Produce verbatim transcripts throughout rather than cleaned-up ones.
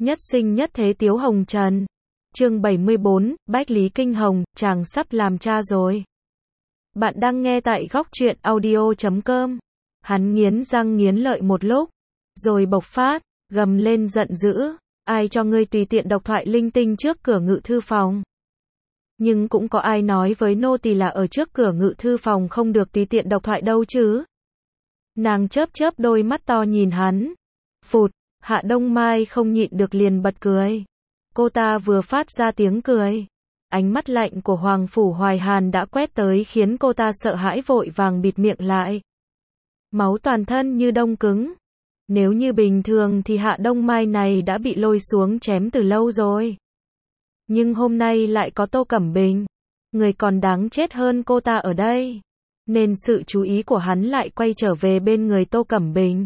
Nhất sinh nhất thế Tiếu Hồng Trần. Chương bảy mươi bốn, Bách Lý Kinh Hồng, chàng sắp làm cha rồi. Bạn đang nghe tại góc truyện audio chấm com. Hắn nghiến răng nghiến lợi một lúc, rồi bộc phát, gầm lên giận dữ. Ai cho ngươi tùy tiện độc thoại linh tinh trước cửa ngự thư phòng? Nhưng cũng có ai nói với nô tỳ là ở trước cửa ngự thư phòng không được tùy tiện độc thoại đâu chứ? Nàng chớp chớp đôi mắt to nhìn hắn. Phụt, Hạ Đông Mai không nhịn được liền bật cười. Cô ta vừa phát ra tiếng cười, ánh mắt lạnh của Hoàng Phủ Hoài Hàn đã quét tới khiến cô ta sợ hãi vội vàng bịt miệng lại. Máu toàn thân như đông cứng. Nếu như bình thường thì Hạ Đông Mai này đã bị lôi xuống chém từ lâu rồi. Nhưng hôm nay lại có Tô Cẩm Bình, người còn đáng chết hơn cô ta ở đây. Nên sự chú ý của hắn lại quay trở về bên người Tô Cẩm Bình.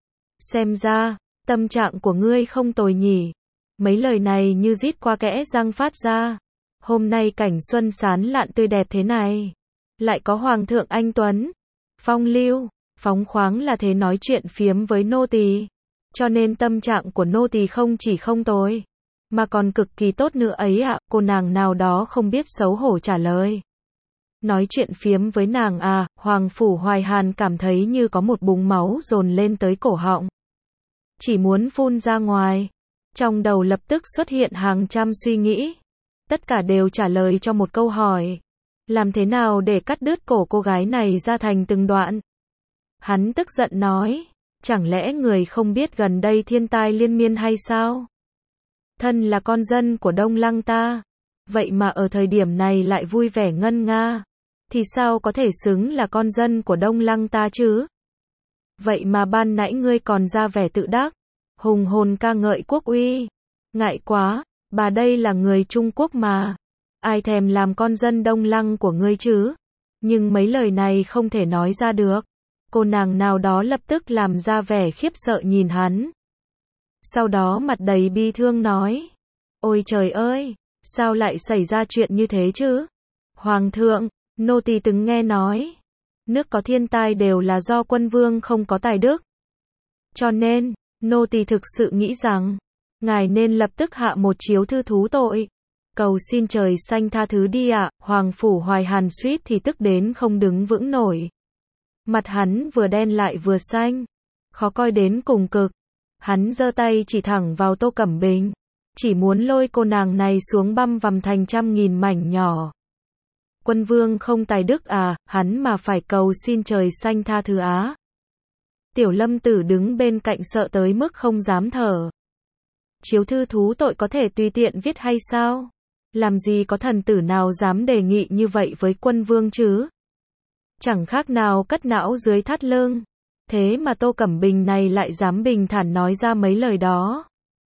Xem ra, tâm trạng của ngươi không tồi nhỉ. Mấy lời này như rít qua kẽ răng phát ra. Hôm nay cảnh xuân sán lạn tươi đẹp thế này, lại có Hoàng thượng anh Tuấn, phong lưu, phóng khoáng là thế nói chuyện phiếm với nô tỳ. Cho nên tâm trạng của nô tỳ không chỉ không tồi, mà còn cực kỳ tốt nữa ấy ạ. Cô nàng nào đó không biết xấu hổ trả lời. Nói chuyện phiếm với nàng à? Hoàng Phủ Hoài Hàn cảm thấy như có một búng máu dồn lên tới cổ họng, chỉ muốn phun ra ngoài. Trong đầu lập tức xuất hiện hàng trăm suy nghĩ, tất cả đều trả lời cho một câu hỏi: làm thế nào để cắt đứt cổ cô gái này ra thành từng đoạn? Hắn tức giận nói, chẳng lẽ người không biết gần đây thiên tai liên miên hay sao? Thân là con dân của Đông Lăng ta, vậy mà ở thời điểm này lại vui vẻ ngân nga, thì sao có thể xứng là con dân của Đông Lăng ta chứ? Vậy mà ban nãy ngươi còn ra vẻ tự đắc, hùng hồn ca ngợi quốc uy. Ngại quá, bà đây là người Trung Quốc mà, ai thèm làm con dân Đông Lăng của ngươi chứ? Nhưng mấy lời này không thể nói ra được. Cô nàng nào đó lập tức làm ra vẻ khiếp sợ nhìn hắn. Sau đó mặt đầy bi thương nói: ôi trời ơi, sao lại xảy ra chuyện như thế chứ? Hoàng thượng, nô tỳ từng nghe nói, nước có thiên tai đều là do quân vương không có tài đức. Cho nên, nô tỳ thực sự nghĩ rằng, ngài nên lập tức hạ một chiếu thư thú tội. Cầu xin trời xanh tha thứ đi ạ. Hoàng Phủ Hoài Hàn suýt thì tức đến không đứng vững nổi. Mặt hắn vừa đen lại vừa xanh, khó coi đến cùng cực. Hắn giơ tay chỉ thẳng vào Tô Cẩm Bình, chỉ muốn lôi cô nàng này xuống băm vằm thành trăm nghìn mảnh nhỏ. Quân vương không tài đức à? Hắn mà phải cầu xin trời xanh tha thứ á? Tiểu Lâm Tử đứng bên cạnh sợ tới mức không dám thở. Chiếu thư thú tội có thể tùy tiện viết hay sao? Làm gì có thần tử nào dám đề nghị như vậy với quân vương chứ? Chẳng khác nào cất não dưới thắt lưng. Thế mà Tô Cẩm Bình này lại dám bình thản nói ra mấy lời đó.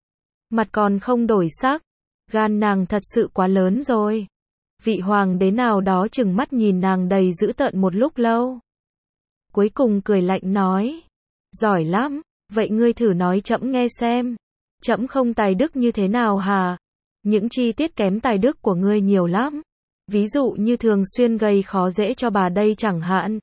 Mặt còn không đổi sắc. Gan nàng thật sự quá lớn rồi. Vị hoàng đế nào đó chừng mắt nhìn nàng đầy dữ tợn một lúc lâu, cuối cùng cười lạnh nói: giỏi lắm, vậy ngươi thử nói trẫm nghe xem. Trẫm không tài đức như thế nào hả? Những chi tiết kém tài đức của ngươi nhiều lắm. Ví dụ như thường xuyên gây khó dễ cho bà đây chẳng hạn.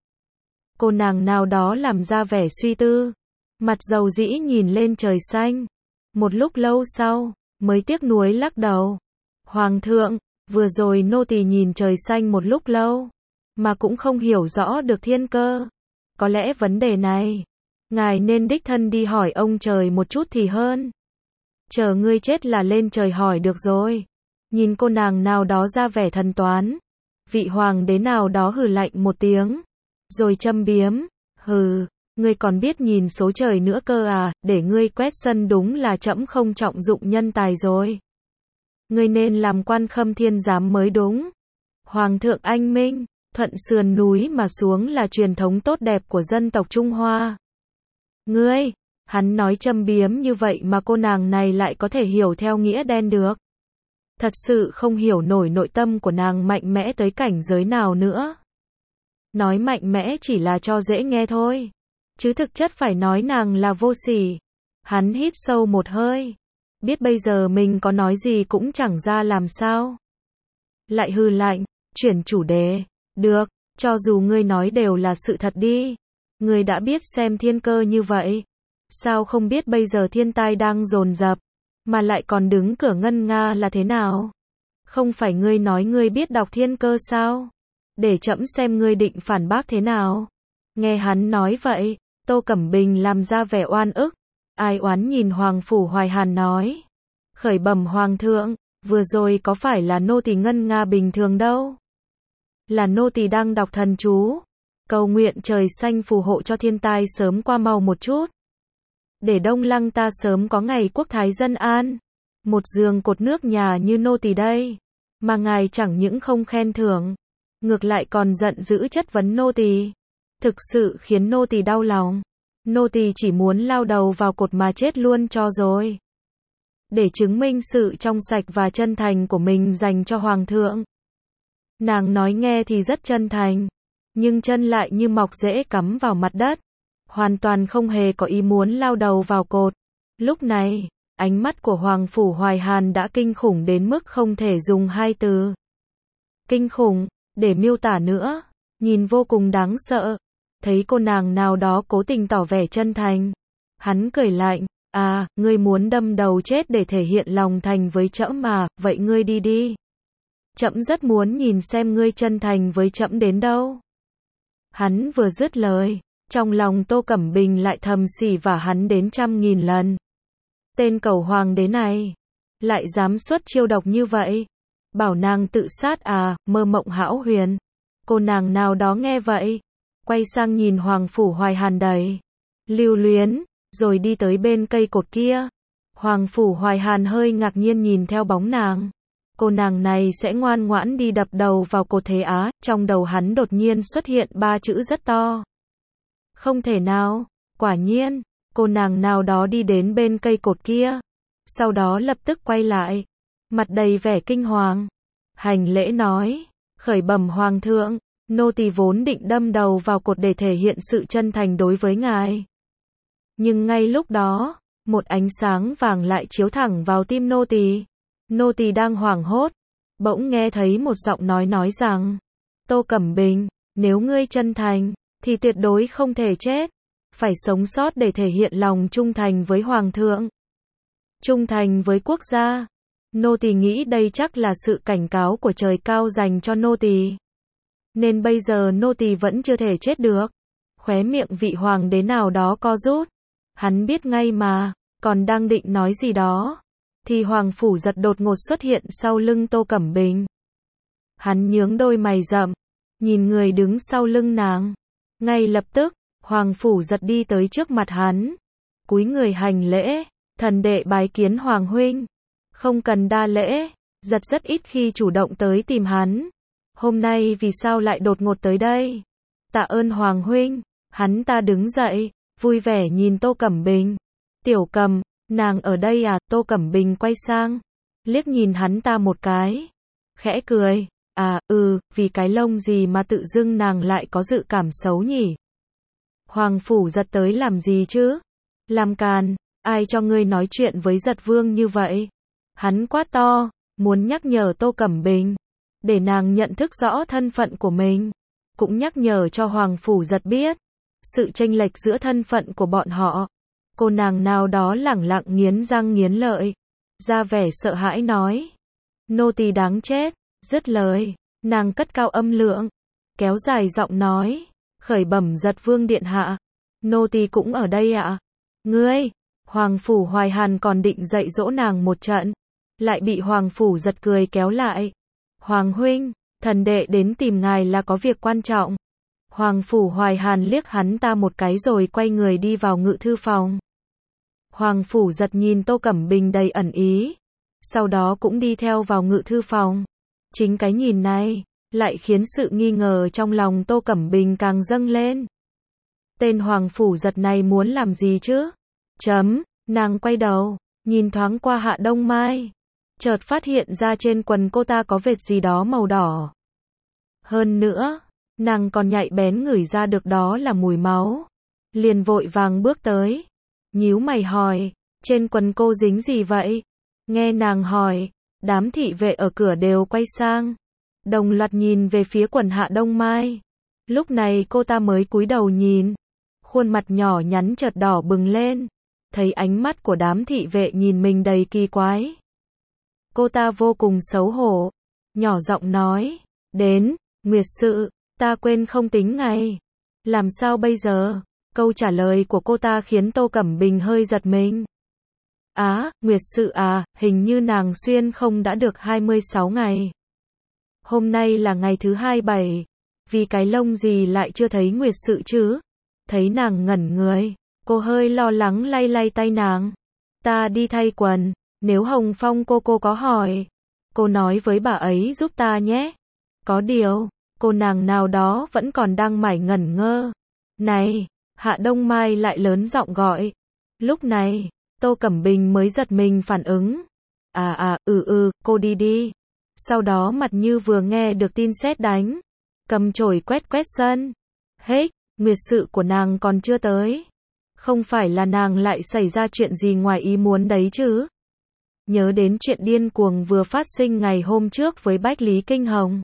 Cô nàng nào đó làm ra vẻ suy tư, mặt dầu dĩ nhìn lên trời xanh. Một lúc lâu sau, mới tiếc nuối lắc đầu. Hoàng thượng, vừa rồi nô tỳ nhìn trời xanh một lúc lâu, mà cũng không hiểu rõ được thiên cơ. Có lẽ vấn đề này, ngài nên đích thân đi hỏi ông trời một chút thì hơn. Chờ ngươi chết là lên trời hỏi được rồi. Nhìn cô nàng nào đó ra vẻ thần toán, vị hoàng đế nào đó hừ lạnh một tiếng, rồi châm biếm: hừ, ngươi còn biết nhìn số trời nữa cơ à? Để ngươi quét sân đúng là trẫm không trọng dụng nhân tài rồi. Ngươi nên làm quan khâm thiên giám mới đúng. Hoàng thượng anh minh, thuận sườn núi mà xuống là truyền thống tốt đẹp của dân tộc Trung Hoa. Ngươi, hắn nói châm biếm như vậy mà cô nàng này lại có thể hiểu theo nghĩa đen được. Thật sự không hiểu nổi nội tâm của nàng mạnh mẽ tới cảnh giới nào nữa. Nói mạnh mẽ chỉ là cho dễ nghe thôi, chứ thực chất phải nói nàng là vô sỉ. Hắn hít sâu một hơi, biết bây giờ mình có nói gì cũng chẳng ra làm sao. Lại hừ lạnh, chuyển chủ đề: được, cho dù ngươi nói đều là sự thật đi. Ngươi đã biết xem thiên cơ như vậy, sao không biết bây giờ thiên tai đang dồn dập, mà lại còn đứng cửa ngân nga là thế nào? Không phải ngươi nói ngươi biết đọc thiên cơ sao? Để trẫm xem ngươi định phản bác thế nào. Nghe hắn nói vậy, Tô Cẩm Bình làm ra vẻ oan ức, ai oán nhìn Hoàng Phủ Hoài Hàn nói. Khởi bẩm Hoàng thượng, vừa rồi có phải là nô tỳ ngân nga bình thường đâu. Là nô tỳ đang đọc thần chú, cầu nguyện trời xanh phù hộ cho thiên tai sớm qua mau một chút. Để Đông Lăng ta sớm có ngày quốc thái dân an. Một giường cột nước nhà như nô tỳ đây, mà ngài chẳng những không khen thưởng, ngược lại còn giận dữ chất vấn nô tỳ. Thực sự khiến nô tỳ đau lòng. Nô tỳ chỉ muốn lao đầu vào cột mà chết luôn cho rồi. Để chứng minh sự trong sạch và chân thành của mình dành cho Hoàng thượng. Nàng nói nghe thì rất chân thành, nhưng chân lại như mọc rễ cắm vào mặt đất, hoàn toàn không hề có ý muốn lao đầu vào cột. Lúc này, ánh mắt của Hoàng Phủ Hoài Hàn đã kinh khủng đến mức không thể dùng hai từ. Kinh khủng, để miêu tả nữa, nhìn vô cùng đáng sợ. Thấy cô nàng nào đó cố tình tỏ vẻ chân thành, hắn cười lạnh, à, ngươi muốn đâm đầu chết để thể hiện lòng thành với trẫm mà, vậy ngươi đi đi. Trẫm rất muốn nhìn xem ngươi chân thành với trẫm đến đâu. Hắn vừa dứt lời, trong lòng Tô Cẩm Bình lại thầm xỉ vả hắn đến trăm nghìn lần. Tên cẩu hoàng đế này, lại dám xuất chiêu độc như vậy. Bảo nàng tự sát à, mơ mộng hão huyền. Cô nàng nào đó nghe vậy, quay sang nhìn Hoàng Phủ Hoài Hàn đầy lưu luyến, rồi đi tới bên cây cột kia. Hoàng Phủ Hoài Hàn hơi ngạc nhiên nhìn theo bóng nàng. Cô nàng này sẽ ngoan ngoãn đi đập đầu vào cột thế á, trong đầu hắn đột nhiên xuất hiện ba chữ rất to. Không thể nào, quả nhiên, cô nàng nào đó đi đến bên cây cột kia, sau đó lập tức quay lại, mặt đầy vẻ kinh hoàng, hành lễ nói, khởi bẩm Hoàng thượng, nô tỳ vốn định đâm đầu vào cột để thể hiện sự chân thành đối với ngài. Nhưng ngay lúc đó, một ánh sáng vàng lại chiếu thẳng vào tim nô tỳ. Nô tỳ đang hoảng hốt, bỗng nghe thấy một giọng nói nói rằng, Tô Cẩm Bình, nếu ngươi chân thành, thì tuyệt đối không thể chết, phải sống sót để thể hiện lòng trung thành với Hoàng thượng. Trung thành với quốc gia. Nô tỳ nghĩ đây chắc là sự cảnh cáo của trời cao dành cho nô tỳ. Nên bây giờ nô tỳ vẫn chưa thể chết được. Khóe miệng vị hoàng đế nào đó co rút. Hắn biết ngay mà, còn đang định nói gì đó, thì Hoàng Phủ Giật đột ngột xuất hiện sau lưng Tô Cẩm Bình. Hắn nhướng đôi mày rậm, nhìn người đứng sau lưng nàng. Ngay lập tức, Hoàng Phủ Giật đi tới trước mặt hắn, cúi người hành lễ, thần đệ bái kiến Hoàng huynh. Không cần đa lễ, Giật rất ít khi chủ động tới tìm hắn. Hôm nay vì sao lại đột ngột tới đây? Tạ ơn Hoàng huynh. Hắn ta đứng dậy, vui vẻ nhìn Tô Cẩm Bình. Tiểu Cầm, nàng ở đây à? Tô Cẩm Bình quay sang, liếc nhìn hắn ta một cái, khẽ cười, à, ừ, vì cái lông gì mà tự dưng nàng lại có dự cảm xấu nhỉ? Hoàng Phủ Giật tới làm gì chứ? Làm càn, ai cho ngươi nói chuyện với Giật Vương như vậy? Hắn quát to, muốn nhắc nhở Tô Cẩm Bình, để nàng nhận thức rõ thân phận của mình, cũng nhắc nhở cho Hoàng Phủ Giật biết, sự chênh lệch giữa thân phận của bọn họ. Cô nàng nào đó lẳng lặng nghiến răng nghiến lợi, ra vẻ sợ hãi nói, nô tỳ đáng chết. Dứt lời, nàng cất cao âm lượng, kéo dài giọng nói, khởi bẩm Giật Vương điện hạ, nô tỳ cũng ở đây ạ. À? Ngươi, Hoàng Phủ Hoài Hàn còn định dạy dỗ nàng một trận, lại bị Hoàng Phủ Giật cười kéo lại. Hoàng huynh, thần đệ đến tìm ngài là có việc quan trọng. Hoàng Phủ Hoài Hàn liếc hắn ta một cái rồi quay người đi vào ngự thư phòng. Hoàng Phủ Giật nhìn Tô Cẩm Bình đầy ẩn ý, sau đó cũng đi theo vào ngự thư phòng. Chính cái nhìn này, lại khiến sự nghi ngờ trong lòng Tô Cẩm Bình càng dâng lên. Tên Hoàng Phủ Giật này muốn làm gì chứ? Chấm, nàng quay đầu, nhìn thoáng qua Hạ Đông Mai, chợt phát hiện ra trên quần cô ta có vệt gì đó màu đỏ. Hơn nữa, nàng còn nhạy bén ngửi ra được đó là mùi máu. Liền vội vàng bước tới, nhíu mày hỏi, trên quần cô dính gì vậy? Nghe nàng hỏi, đám thị vệ ở cửa đều quay sang, đồng loạt nhìn về phía quần Hạ Đông Mai. Lúc này cô ta mới cúi đầu nhìn, khuôn mặt nhỏ nhắn chợt đỏ bừng lên, thấy ánh mắt của đám thị vệ nhìn mình đầy kỳ quái. Cô ta vô cùng xấu hổ, nhỏ giọng nói, đến, Nguyệt sự, ta quên không tính ngày. Làm sao bây giờ? Câu trả lời của cô ta khiến Tô Cẩm Bình hơi giật mình. Á, Nguyệt sự à, hình như nàng xuyên không đã được hai mươi sáu ngày. Hôm nay là ngày thứ hai bảy, vì cái lông gì lại chưa thấy Nguyệt sự chứ? Thấy nàng ngẩn người, cô hơi lo lắng lay lay tay nàng. Ta đi thay quần, nếu Hồng Phong cô cô có hỏi, cô nói với bà ấy giúp ta nhé. Có điều, cô nàng nào đó vẫn còn đang mải ngẩn ngơ. Này, Hạ Đông Mai lại lớn giọng gọi. Lúc này, Tô Cẩm Bình mới giật mình phản ứng. À à, ừ ừ, cô đi đi. Sau đó mặt như vừa nghe được tin sét đánh, cầm chổi quét quét sân. Hết, Nguyệt sự của nàng còn chưa tới. Không phải là nàng lại xảy ra chuyện gì ngoài ý muốn đấy chứ? Nhớ đến chuyện điên cuồng vừa phát sinh ngày hôm trước với Bách Lý Kinh Hồng.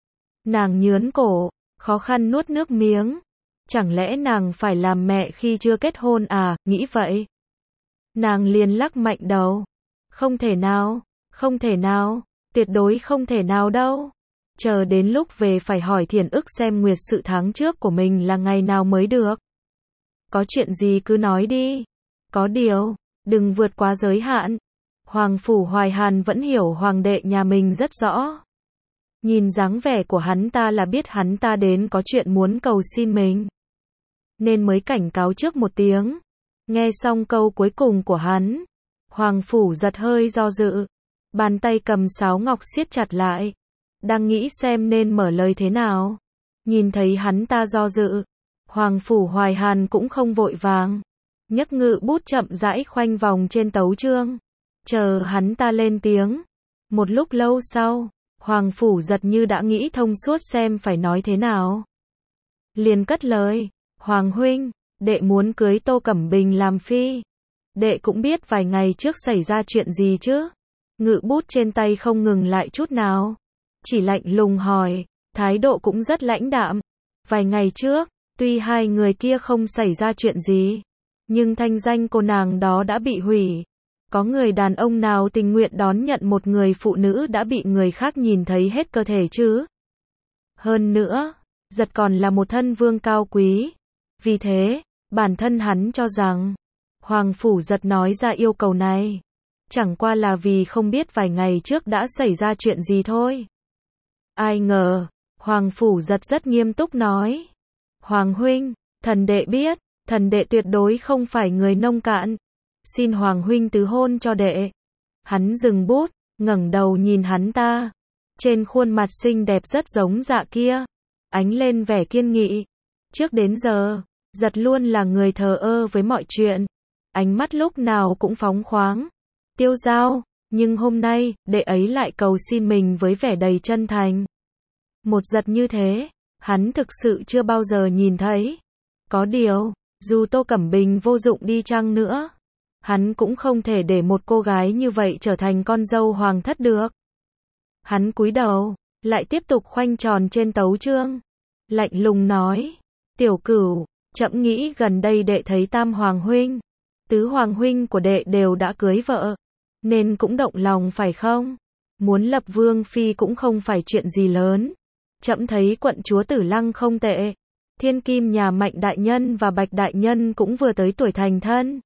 Nàng nhướn cổ, khó khăn nuốt nước miếng. Chẳng lẽ nàng phải làm mẹ khi chưa kết hôn à, nghĩ vậy. Nàng liền lắc mạnh đầu. Không thể nào, không thể nào, tuyệt đối không thể nào đâu. Chờ đến lúc về phải hỏi Thiền Ức xem Nguyệt sự tháng trước của mình là ngày nào mới được. Có chuyện gì cứ nói đi. Có điều, đừng vượt quá giới hạn. Hoàng Phủ Hoài Hàn vẫn hiểu hoàng đệ nhà mình rất rõ. Nhìn dáng vẻ của hắn ta là biết hắn ta đến có chuyện muốn cầu xin mình. Nên mới cảnh cáo trước một tiếng. Nghe xong câu cuối cùng của hắn, Hoàng Phủ giật hơi do dự. Bàn tay cầm sáo ngọc siết chặt lại. Đang nghĩ xem nên mở lời thế nào. Nhìn thấy hắn ta do dự, Hoàng Phủ Hoài Hàn cũng không vội vàng. Nhấc ngự bút chậm rãi khoanh vòng trên tấu chương. Chờ hắn ta lên tiếng. Một lúc lâu sau, Hoàng Phủ giật như đã nghĩ thông suốt xem phải nói thế nào. Liền cất lời, Hoàng huynh, đệ muốn cưới Tô Cẩm Bình làm phi. Đệ cũng biết vài ngày trước xảy ra chuyện gì chứ. Ngự bút trên tay không ngừng lại chút nào. Chỉ lạnh lùng hỏi, thái độ cũng rất lãnh đạm. Vài ngày trước, tuy hai người kia không xảy ra chuyện gì, nhưng thanh danh cô nàng đó đã bị hủy. Có người đàn ông nào tình nguyện đón nhận một người phụ nữ đã bị người khác nhìn thấy hết cơ thể chứ? Hơn nữa, giật còn là một thân vương cao quý. Vì thế, bản thân hắn cho rằng, Hoàng Phủ giật nói ra yêu cầu này, chẳng qua là vì không biết vài ngày trước đã xảy ra chuyện gì thôi. Ai ngờ, Hoàng Phủ giật rất nghiêm túc nói. Hoàng huynh, thần đệ biết, thần đệ tuyệt đối không phải người nông cạn. Xin Hoàng huynh tứ hôn cho đệ. Hắn dừng bút, ngẩng đầu nhìn hắn ta. Trên khuôn mặt xinh đẹp rất giống dạ kia, ánh lên vẻ kiên nghị. Trước đến giờ, giật luôn là người thờ ơ với mọi chuyện. Ánh mắt lúc nào cũng phóng khoáng, tiêu dao. Nhưng hôm nay, đệ ấy lại cầu xin mình với vẻ đầy chân thành. Một giật như thế, hắn thực sự chưa bao giờ nhìn thấy. Có điều, dù Tô Cẩm Bình vô dụng đi chăng nữa, hắn cũng không thể để một cô gái như vậy trở thành con dâu hoàng thất được. Hắn cúi đầu, lại tiếp tục khoanh tròn trên tấu chương. Lạnh lùng nói, tiểu cửu, trẫm nghĩ gần đây đệ thấy tam hoàng huynh, tứ hoàng huynh của đệ đều đã cưới vợ, nên cũng động lòng phải không? Muốn lập vương phi cũng không phải chuyện gì lớn. Trẫm thấy quận chúa Tử Lăng không tệ. Thiên kim nhà Mạnh đại nhân và Bạch đại nhân cũng vừa tới tuổi thành thân.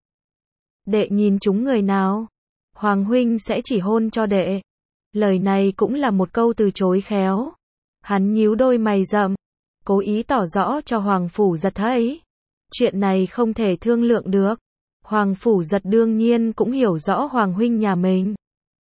Đệ nhìn chúng người nào? Hoàng huynh sẽ chỉ hôn cho đệ. Lời này cũng là một câu từ chối khéo. Hắn nhíu đôi mày rậm, cố ý tỏ rõ cho Hoàng Phủ giật thấy. Chuyện này không thể thương lượng được. Hoàng Phủ giật đương nhiên cũng hiểu rõ Hoàng huynh nhà mình.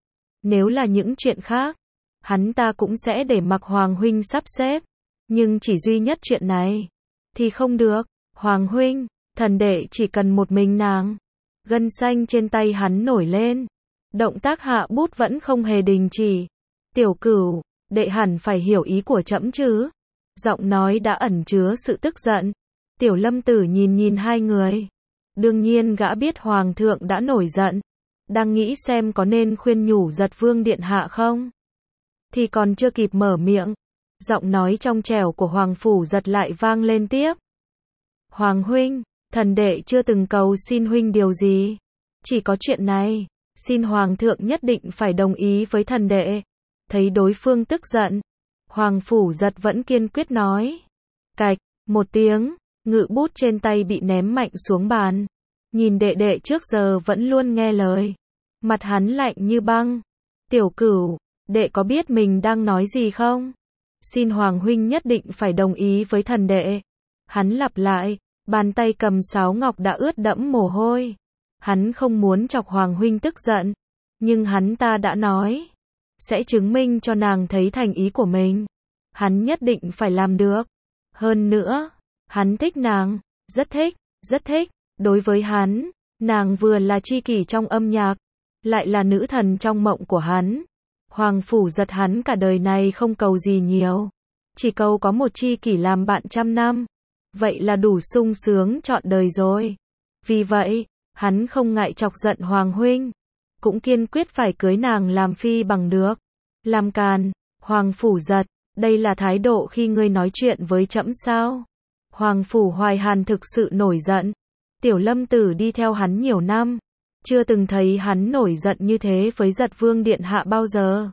Nếu là những chuyện khác, hắn ta cũng sẽ để mặc Hoàng huynh sắp xếp. Nhưng chỉ duy nhất chuyện này, thì không được. Hoàng huynh, thần đệ chỉ cần một mình nàng. Gân xanh trên tay hắn nổi lên. Động tác hạ bút vẫn không hề đình chỉ. Tiểu cửu, đệ hẳn phải hiểu ý của trẫm chứ. Giọng nói đã ẩn chứa sự tức giận. Tiểu Lâm Tử nhìn nhìn hai người. Đương nhiên gã biết Hoàng thượng đã nổi giận. Đang nghĩ xem có nên khuyên nhủ giật vương điện hạ không. Thì còn chưa kịp mở miệng, giọng nói trong trẻo của Hoàng Phủ giật lại vang lên tiếp. Hoàng huynh, thần đệ chưa từng cầu xin huynh điều gì. Chỉ có chuyện này, xin hoàng thượng nhất định phải đồng ý với thần đệ. Thấy đối phương tức giận, Hoàng Phủ Giật vẫn kiên quyết nói. Cạch, một tiếng, ngự bút trên tay bị ném mạnh xuống bàn. Nhìn đệ đệ trước giờ vẫn luôn nghe lời. Mặt hắn lạnh như băng. Tiểu Cửu, đệ có biết mình đang nói gì không? Xin Hoàng huynh nhất định phải đồng ý với thần đệ. Hắn lặp lại, bàn tay cầm sáo ngọc đã ướt đẫm mồ hôi. Hắn không muốn chọc Hoàng huynh tức giận, nhưng hắn ta đã nói, sẽ chứng minh cho nàng thấy thành ý của mình. Hắn nhất định phải làm được. Hơn nữa, hắn thích nàng, rất thích, rất thích. Đối với hắn, nàng vừa là tri kỷ trong âm nhạc, lại là nữ thần trong mộng của hắn. Hoàng Phủ Giật hắn cả đời này không cầu gì nhiều, chỉ cầu có một tri kỷ làm bạn trăm năm. Vậy là đủ sung sướng trọn đời rồi. Vì vậy, hắn không ngại chọc giận Hoàng huynh, cũng kiên quyết phải cưới nàng làm phi bằng được. Làm càn, Hoàng Phủ Giật, đây là thái độ khi ngươi nói chuyện với trẫm sao? Hoàng Phủ Hoài Hàn thực sự nổi giận. Tiểu Lâm Tử đi theo hắn nhiều năm, chưa từng thấy hắn nổi giận như thế với Giật Vương điện hạ bao giờ.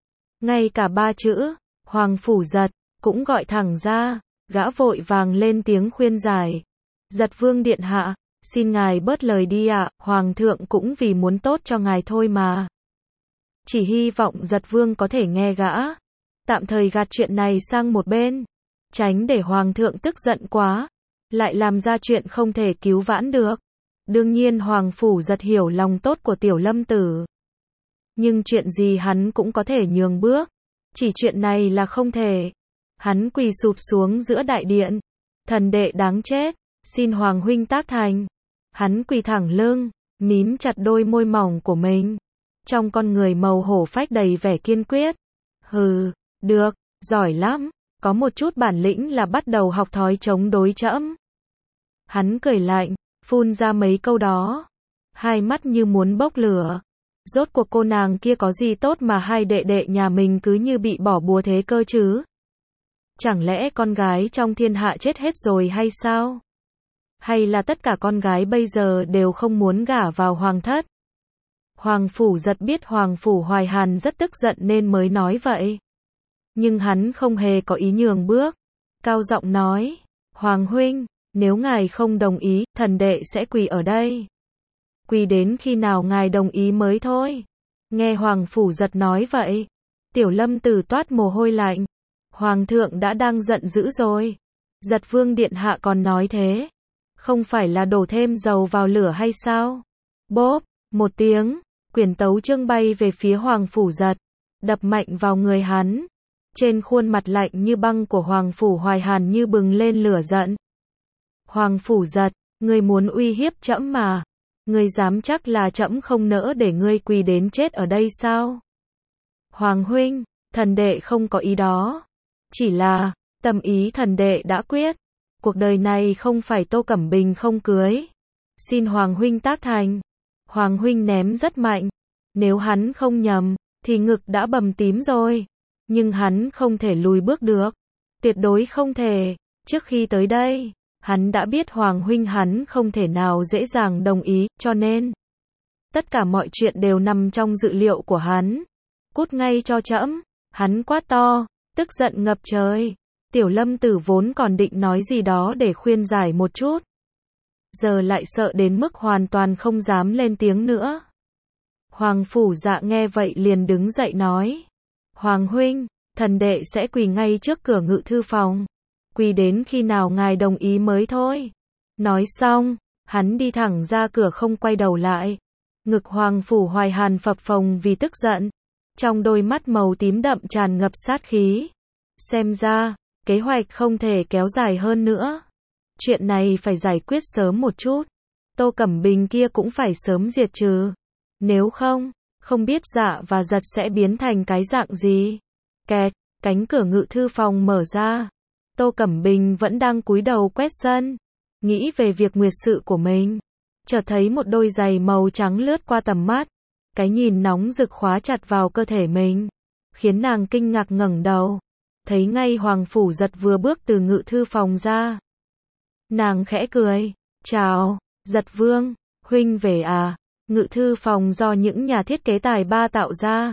Ngay cả ba chữ, Hoàng Phủ Giật, cũng gọi thẳng ra, gã vội vàng lên tiếng khuyên giải. Giật Vương điện hạ, xin ngài bớt lời đi ạ, Hoàng thượng cũng vì muốn tốt cho ngài thôi mà. Chỉ hy vọng Giật Vương có thể nghe gã, tạm thời gạt chuyện này sang một bên, tránh để Hoàng thượng tức giận quá, lại làm ra chuyện không thể cứu vãn được. Đương nhiên Hoàng Phủ Giật hiểu lòng tốt của Tiểu Lâm Tử, nhưng chuyện gì hắn cũng có thể nhường bước, chỉ chuyện này là không thể. Hắn quỳ sụp xuống giữa đại điện. Thần đệ đáng chết, xin Hoàng huynh tác thành. Hắn quỳ thẳng lưng, mím chặt đôi môi mỏng của mình. Trong con người màu hổ phách đầy vẻ kiên quyết. Hừ, được, giỏi lắm, có một chút bản lĩnh là bắt đầu học thói chống đối trẫm. Hắn cười lạnh, phun ra mấy câu đó. Hai mắt như muốn bốc lửa. Rốt cuộc cô nàng kia có gì tốt mà hai đệ đệ nhà mình cứ như bị bỏ bùa thế cơ chứ? Chẳng lẽ con gái trong thiên hạ chết hết rồi hay sao? Hay là tất cả con gái bây giờ đều không muốn gả vào hoàng thất? Hoàng Phủ Giật biết Hoàng Phủ Hoài Hàn rất tức giận nên mới nói vậy. Nhưng hắn không hề có ý nhường bước. Cao giọng nói, Hoàng huynh, nếu ngài không đồng ý, thần đệ sẽ quỳ ở đây. Quỳ đến khi nào ngài đồng ý mới thôi. Nghe Hoàng Phủ Giật nói vậy, Tiểu Lâm Tử toát mồ hôi lạnh. Hoàng thượng đã đang giận dữ rồi. Giật Vương điện hạ còn nói thế. Không phải là đổ thêm dầu vào lửa hay sao? Bốp, một tiếng, quyển tấu chương bay về phía Hoàng Phủ Giật, đập mạnh vào người hắn. Trên khuôn mặt lạnh như băng của Hoàng Phủ Hoài Hàn như bừng lên lửa giận. Hoàng Phủ Giật, ngươi muốn uy hiếp trẫm mà? Ngươi dám chắc là trẫm không nỡ để ngươi quỳ đến chết ở đây sao? Hoàng huynh, thần đệ không có ý đó. Chỉ là, tâm ý thần đệ đã quyết. Cuộc đời này không phải Tô Cẩm Bình không cưới. Xin Hoàng huynh tác thành. Hoàng huynh ném rất mạnh. Nếu hắn không nhầm, thì ngực đã bầm tím rồi. Nhưng hắn không thể lùi bước được. Tuyệt đối không thể. Trước khi tới đây, hắn đã biết Hoàng huynh hắn không thể nào dễ dàng đồng ý, cho nên tất cả mọi chuyện đều nằm trong dự liệu của hắn. Cút ngay cho trẫm, hắn quát to, tức giận ngập trời. Tiểu Lâm Tử vốn còn định nói gì đó để khuyên giải một chút, giờ lại sợ đến mức hoàn toàn không dám lên tiếng nữa. Hoàng Phủ Dạ nghe vậy liền đứng dậy nói, Hoàng huynh, thần đệ sẽ quỳ ngay trước cửa ngự thư phòng, quỳ đến khi nào ngài đồng ý mới thôi. Nói xong, hắn đi thẳng ra cửa không quay đầu lại. Ngực Hoàng Phủ Hoài Hàn phập phồng vì tức giận, trong đôi mắt màu tím đậm tràn ngập sát khí. Xem ra, kế hoạch không thể kéo dài hơn nữa. Chuyện này phải giải quyết sớm một chút. Tô Cẩm Bình kia cũng phải sớm diệt trừ. Nếu không, không biết Dạ và Giật sẽ biến thành cái dạng gì. Kẹt, cánh cửa ngự thư phòng mở ra. Tô Cẩm Bình vẫn đang cúi đầu quét sân, nghĩ về việc nguyệt sự của mình. Chợt thấy một đôi giày màu trắng lướt qua tầm mắt. Cái nhìn nóng rực khóa chặt vào cơ thể mình, khiến nàng kinh ngạc ngẩng đầu. Thấy ngay Hoàng Phủ Giật vừa bước từ ngự thư phòng ra. Nàng khẽ cười, Chào, Giật Vương, huynh về à? Ngự thư phòng do những nhà thiết kế tài ba tạo ra,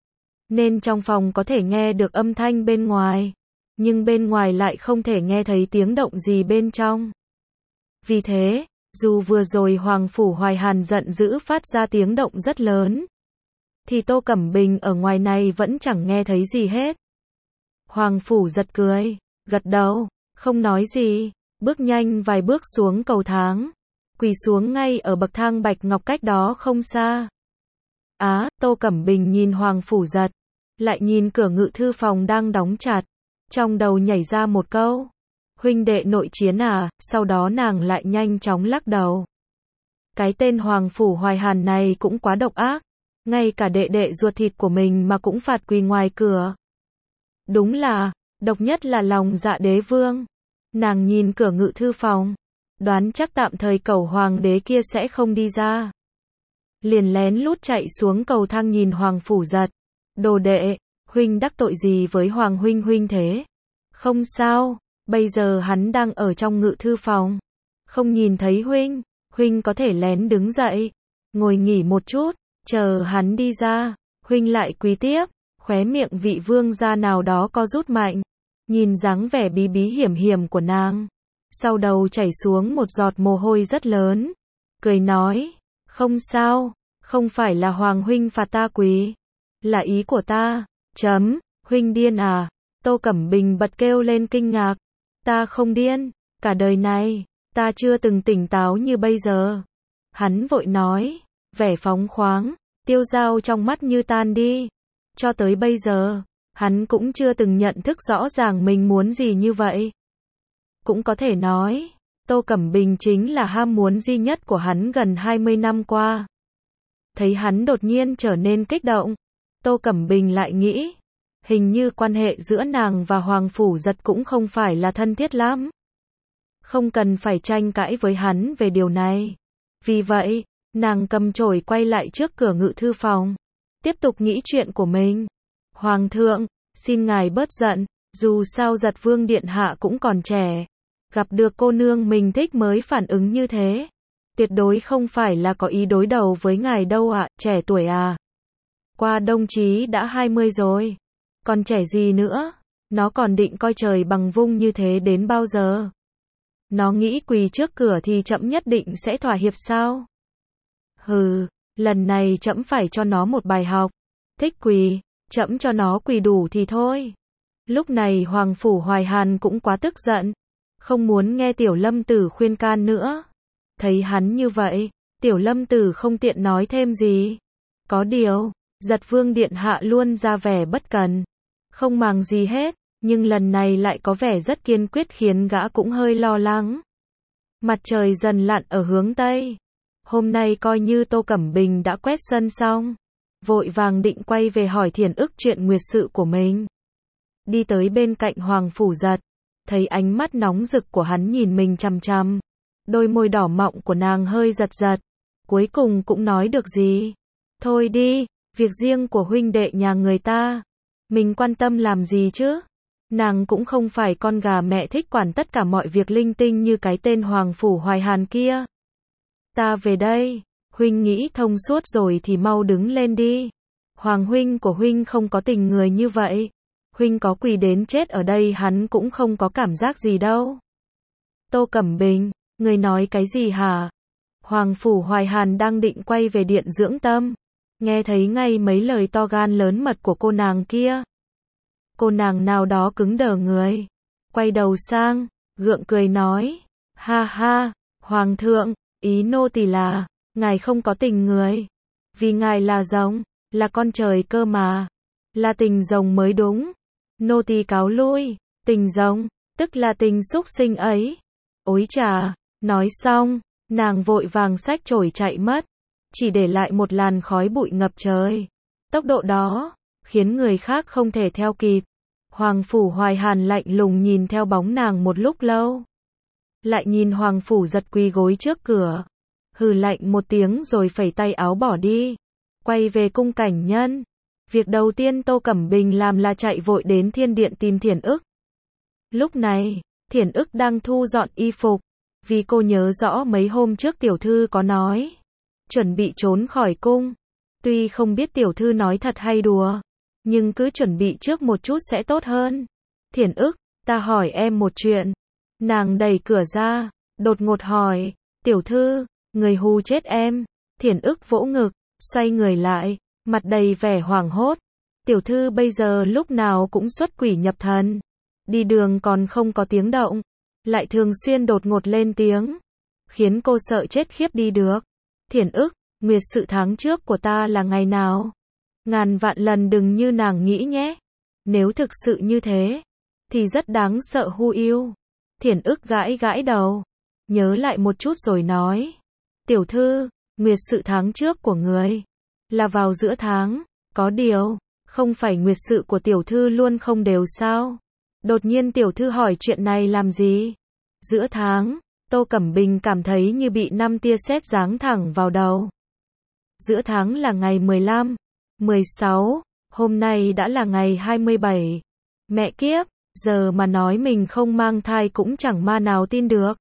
nên trong phòng có thể nghe được âm thanh bên ngoài, nhưng bên ngoài lại không thể nghe thấy tiếng động gì bên trong. Vì thế, dù vừa rồi Hoàng Phủ Hoài Hàn giận dữ phát ra tiếng động rất lớn, thì Tô Cẩm Bình ở ngoài này vẫn chẳng nghe thấy gì hết. Hoàng Phủ Giật cười, gật đầu, không nói gì, bước nhanh vài bước xuống cầu thang, quỳ xuống ngay ở bậc thang bạch ngọc cách đó không xa. Á, Tô Cẩm Bình nhìn Hoàng Phủ Giật, lại nhìn cửa ngự thư phòng đang đóng chặt, trong đầu nhảy ra một câu, huynh đệ nội chiến à, sau đó nàng lại nhanh chóng lắc đầu. Cái tên Hoàng Phủ Hoài Hàn này cũng quá độc ác, ngay cả đệ đệ ruột thịt của mình mà cũng phạt quỳ ngoài cửa. Đúng là, độc nhất là lòng dạ đế vương. Nàng nhìn cửa ngự thư phòng, đoán chắc tạm thời cẩu hoàng đế kia sẽ không đi ra. Liền lén lút chạy xuống cầu thang nhìn Hoàng Phủ Giật. Đồ đệ, huynh đắc tội gì với Hoàng huynh huynh thế? Không sao, bây giờ hắn đang ở trong ngự thư phòng. Không nhìn thấy huynh, huynh có thể lén đứng dậy, ngồi nghỉ một chút, chờ hắn đi ra, huynh lại quỳ tiếp. Khóe miệng vị vương gia nào đó co rút mạnh, nhìn dáng vẻ bí bí hiểm hiểm của nàng, sau đầu chảy xuống một giọt mồ hôi rất lớn, cười nói, không sao, không phải là Hoàng huynh phạt ta quỳ, là ý của ta, chấm, huynh điên à? Tô Cẩm Bình bật kêu lên kinh ngạc, ta không điên, cả đời này, ta chưa từng tỉnh táo như bây giờ. Hắn vội nói, vẻ phóng khoáng, tiêu dao trong mắt như tan đi. Cho tới bây giờ, hắn cũng chưa từng nhận thức rõ ràng mình muốn gì như vậy. Cũng có thể nói, Tô Cẩm Bình chính là ham muốn duy nhất của hắn gần hai mươi năm qua. Thấy hắn đột nhiên trở nên kích động, Tô Cẩm Bình lại nghĩ, hình như quan hệ giữa nàng và Hoàng Phủ Giật cũng không phải là thân thiết lắm. Không cần phải tranh cãi với hắn về điều này. Vì vậy, nàng cầm chổi quay lại trước cửa ngự thư phòng, tiếp tục nghĩ chuyện của mình. Hoàng thượng, xin ngài bớt giận, dù sao Giật Vương điện hạ cũng còn trẻ, gặp được cô nương mình thích mới phản ứng như thế. Tuyệt đối không phải là có ý đối đầu với ngài đâu ạ, trẻ tuổi à. Qua đồng chí đã hai mươi rồi, còn trẻ gì nữa, nó còn định coi trời bằng vung như thế đến bao giờ? Nó nghĩ quỳ trước cửa thì trẫm nhất định sẽ thỏa hiệp sao? Hừ, lần này trẫm phải cho nó một bài học. Thích quỳ, trẫm cho nó quỳ đủ thì thôi. Lúc này Hoàng Phủ Hoài Hàn cũng quá tức giận, không muốn nghe Tiểu Lâm Tử khuyên can nữa. Thấy hắn như vậy, Tiểu Lâm Tử không tiện nói thêm gì. Có điều, Giật Vương điện hạ luôn ra vẻ bất cần, không màng gì hết, nhưng lần này lại có vẻ rất kiên quyết khiến gã cũng hơi lo lắng. Mặt trời dần lặn ở hướng Tây. Hôm nay coi như Tô Cẩm Bình đã quét sân xong, vội vàng định quay về hỏi Thiển Ức chuyện nguyệt sự của mình. Đi tới bên cạnh Hoàng Phủ Giật, thấy ánh mắt nóng rực của hắn nhìn mình chằm chằm, đôi môi đỏ mọng của nàng hơi giật giật, cuối cùng cũng nói được gì. Thôi đi, việc riêng của huynh đệ nhà người ta, mình quan tâm làm gì chứ? Nàng cũng không phải con gà mẹ thích quản tất cả mọi việc linh tinh như cái tên Hoàng Phủ Hoài Hàn kia. Ta về đây, huynh nghĩ thông suốt rồi thì mau đứng lên đi. Hoàng huynh của huynh không có tình người như vậy. Huynh có quỳ đến chết ở đây hắn cũng không có cảm giác gì đâu. Tô Cẩm Bình, người nói cái gì hả? Hoàng Phủ Hoài Hàn đang định quay về điện dưỡng tâm, nghe thấy ngay mấy lời to gan lớn mật của cô nàng kia. Cô nàng nào đó cứng đờ người, quay đầu sang, gượng cười nói, ha ha, Hoàng thượng, ý nô tỳ là, ngài không có tình người, vì ngài là rồng, là con trời cơ mà, là tình rồng mới đúng. Nô tỳ cáo lui, tình rồng, tức là tình súc sinh ấy. Ối chà, nói xong, nàng vội vàng xách chổi chạy mất, chỉ để lại một làn khói bụi ngập trời. Tốc độ đó, khiến người khác không thể theo kịp. Hoàng Phủ Hoài Hàn lạnh lùng nhìn theo bóng nàng một lúc lâu. Lại nhìn Hoàng Phủ Giật quỳ gối trước cửa. Hừ lạnh một tiếng rồi phẩy tay áo bỏ đi. Quay về cung cảnh nhân. Việc đầu tiên Tô Cẩm Bình làm là chạy vội đến thiên điện tìm Thiển Ức. Lúc này, Thiển Ức đang thu dọn y phục. Vì cô nhớ rõ mấy hôm trước tiểu thư có nói, chuẩn bị trốn khỏi cung. Tuy không biết tiểu thư nói thật hay đùa, nhưng cứ chuẩn bị trước một chút sẽ tốt hơn. Thiển ức, ta hỏi em một chuyện. Nàng đẩy cửa ra, đột ngột hỏi, tiểu thư, người hù chết em. Thiển ức vỗ ngực, xoay người lại, mặt đầy vẻ hoảng hốt. Tiểu thư bây giờ lúc nào cũng xuất quỷ nhập thần. Đi đường còn không có tiếng động, lại thường xuyên đột ngột lên tiếng, khiến cô sợ chết khiếp đi được. Thiển ức, nguyệt sự tháng trước của ta là ngày nào? Ngàn vạn lần đừng như nàng nghĩ nhé. Nếu thực sự như thế, thì rất đáng sợ hu yêu. Thiển ức gãi gãi đầu, nhớ lại một chút rồi nói, tiểu thư, nguyệt sự tháng trước của người là vào giữa tháng, có điều, không phải nguyệt sự của tiểu thư luôn không đều sao? Đột nhiên tiểu thư hỏi chuyện này làm gì? Giữa tháng, Tô Cẩm Bình cảm thấy như bị năm tia sét giáng thẳng vào đầu. Giữa tháng là ngày mười lăm, mười sáu, hôm nay đã là ngày hai mươi bảy. Mẹ kiếp, giờ mà nói mình không mang thai cũng chẳng ma nào tin được.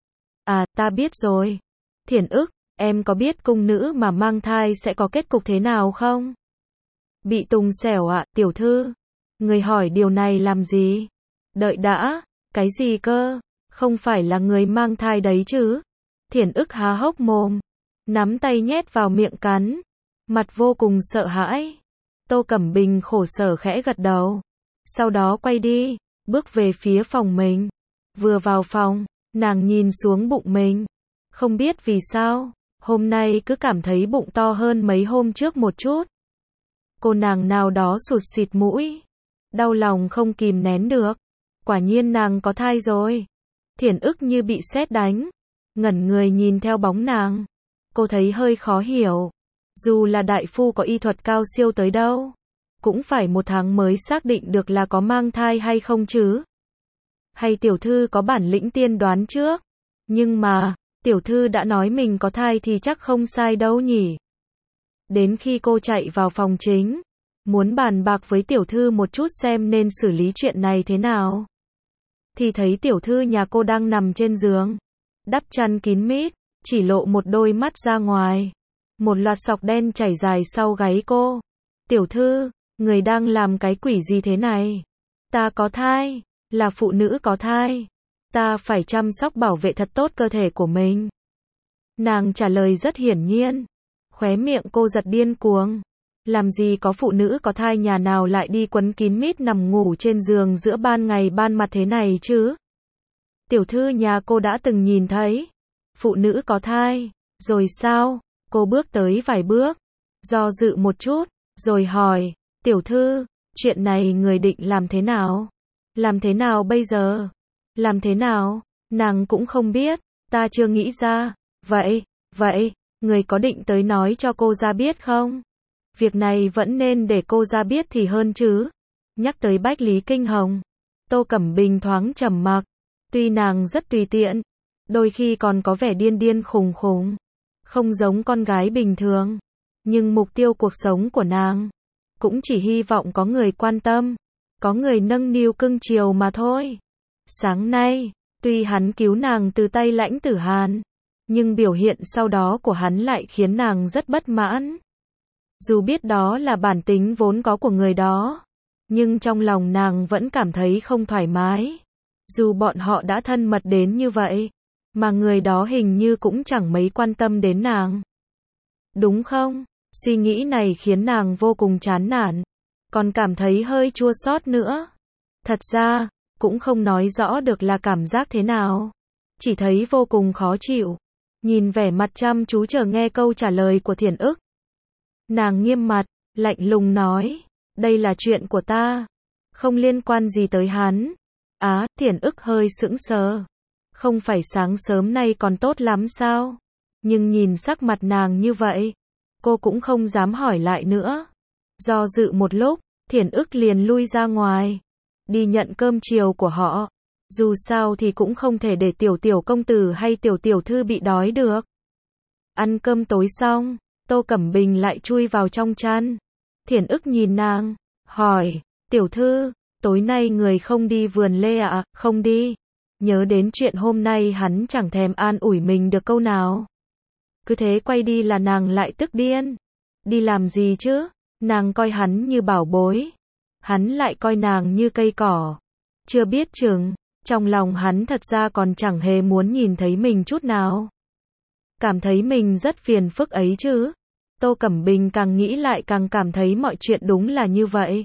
À, ta biết rồi. Thiển ức, em có biết cung nữ mà mang thai sẽ có kết cục thế nào không? Bị tùng xẻo ạ, tiểu thư. Người hỏi điều này làm gì? Đợi đã, cái gì cơ? Không phải là người mang thai đấy chứ? Thiển ức há hốc mồm, nắm tay nhét vào miệng cắn, mặt vô cùng sợ hãi. Tô Cẩm Bình khổ sở khẽ gật đầu, sau đó quay đi, bước về phía phòng mình. Vừa vào phòng, nàng nhìn xuống bụng mình, không biết vì sao, hôm nay cứ cảm thấy bụng to hơn mấy hôm trước một chút. Cô nàng nào đó sụt xịt mũi, đau lòng không kìm nén được. Quả nhiên nàng có thai rồi. Thiển ức như bị sét đánh, ngẩn người nhìn theo bóng nàng. Cô thấy hơi khó hiểu. Dù là đại phu có y thuật cao siêu tới đâu, cũng phải một tháng mới xác định được là có mang thai hay không chứ. Hay tiểu thư có bản lĩnh tiên đoán trước. Nhưng mà, tiểu thư đã nói mình có thai thì chắc không sai đâu nhỉ. Đến khi cô chạy vào phòng chính, muốn bàn bạc với tiểu thư một chút xem nên xử lý chuyện này thế nào, thì thấy tiểu thư nhà cô đang nằm trên giường, đắp chăn kín mít, chỉ lộ một đôi mắt ra ngoài. Một loạt sọc đen chảy dài sau gáy cô. Tiểu thư, người đang làm cái quỷ gì thế này? Ta có thai, là phụ nữ có thai. Ta phải chăm sóc bảo vệ thật tốt cơ thể của mình. Nàng trả lời rất hiển nhiên. Khóe miệng cô giật điên cuồng. Làm gì có phụ nữ có thai nhà nào lại đi quấn kín mít nằm ngủ trên giường giữa ban ngày ban mặt thế này chứ? Tiểu thư nhà cô đã từng nhìn thấy phụ nữ có thai, rồi sao? Cô bước tới vài bước, do dự một chút, rồi hỏi, tiểu thư, chuyện này người định làm thế nào? Làm thế nào bây giờ? Làm thế nào? Nàng cũng không biết, ta chưa nghĩ ra. Vậy, vậy, người có định tới nói cho cô ra biết không? Việc này vẫn nên để cô ra biết thì hơn chứ. Nhắc tới Bách Lý Kinh Hồng, Tô Cẩm Bình thoáng trầm mặc. Tuy nàng rất tùy tiện, đôi khi còn có vẻ điên điên khùng khùng, không giống con gái bình thường, nhưng mục tiêu cuộc sống của nàng cũng chỉ hy vọng có người quan tâm, có người nâng niu cưng chiều mà thôi. Sáng nay, tuy hắn cứu nàng từ tay Lãnh Tử Hàn, nhưng biểu hiện sau đó của hắn lại khiến nàng rất bất mãn. Dù biết đó là bản tính vốn có của người đó, nhưng trong lòng nàng vẫn cảm thấy không thoải mái. Dù bọn họ đã thân mật đến như vậy, mà người đó hình như cũng chẳng mấy quan tâm đến nàng. Đúng không? Suy nghĩ này khiến nàng vô cùng chán nản, còn cảm thấy hơi chua xót nữa. Thật ra, cũng không nói rõ được là cảm giác thế nào, chỉ thấy vô cùng khó chịu. Nhìn vẻ mặt chăm chú chờ nghe câu trả lời của Thiển ức, nàng nghiêm mặt, lạnh lùng nói, đây là chuyện của ta, không liên quan gì tới hắn. Á, Thiển ức hơi sững sờ. Không phải sáng sớm nay còn tốt lắm sao? Nhưng nhìn sắc mặt nàng như vậy, cô cũng không dám hỏi lại nữa. Do dự một lúc, Thiển ức liền lui ra ngoài, đi nhận cơm chiều của họ. Dù sao thì cũng không thể để tiểu tiểu công tử hay tiểu tiểu thư bị đói được. Ăn cơm tối xong, Tô Cẩm Bình lại chui vào trong chăn. Thiển ức nhìn nàng, hỏi, tiểu thư, tối nay người không đi vườn lê ạ? À? Không đi. Nhớ đến chuyện hôm nay hắn chẳng thèm an ủi mình được câu nào. Cứ thế quay đi là nàng lại tức điên. Đi làm gì chứ? Nàng coi hắn như bảo bối. Hắn lại coi nàng như cây cỏ. Chưa biết chừng, trong lòng hắn thật ra còn chẳng hề muốn nhìn thấy mình chút nào. Cảm thấy mình rất phiền phức ấy chứ. Tô Cẩm Bình càng nghĩ lại càng cảm thấy mọi chuyện đúng là như vậy.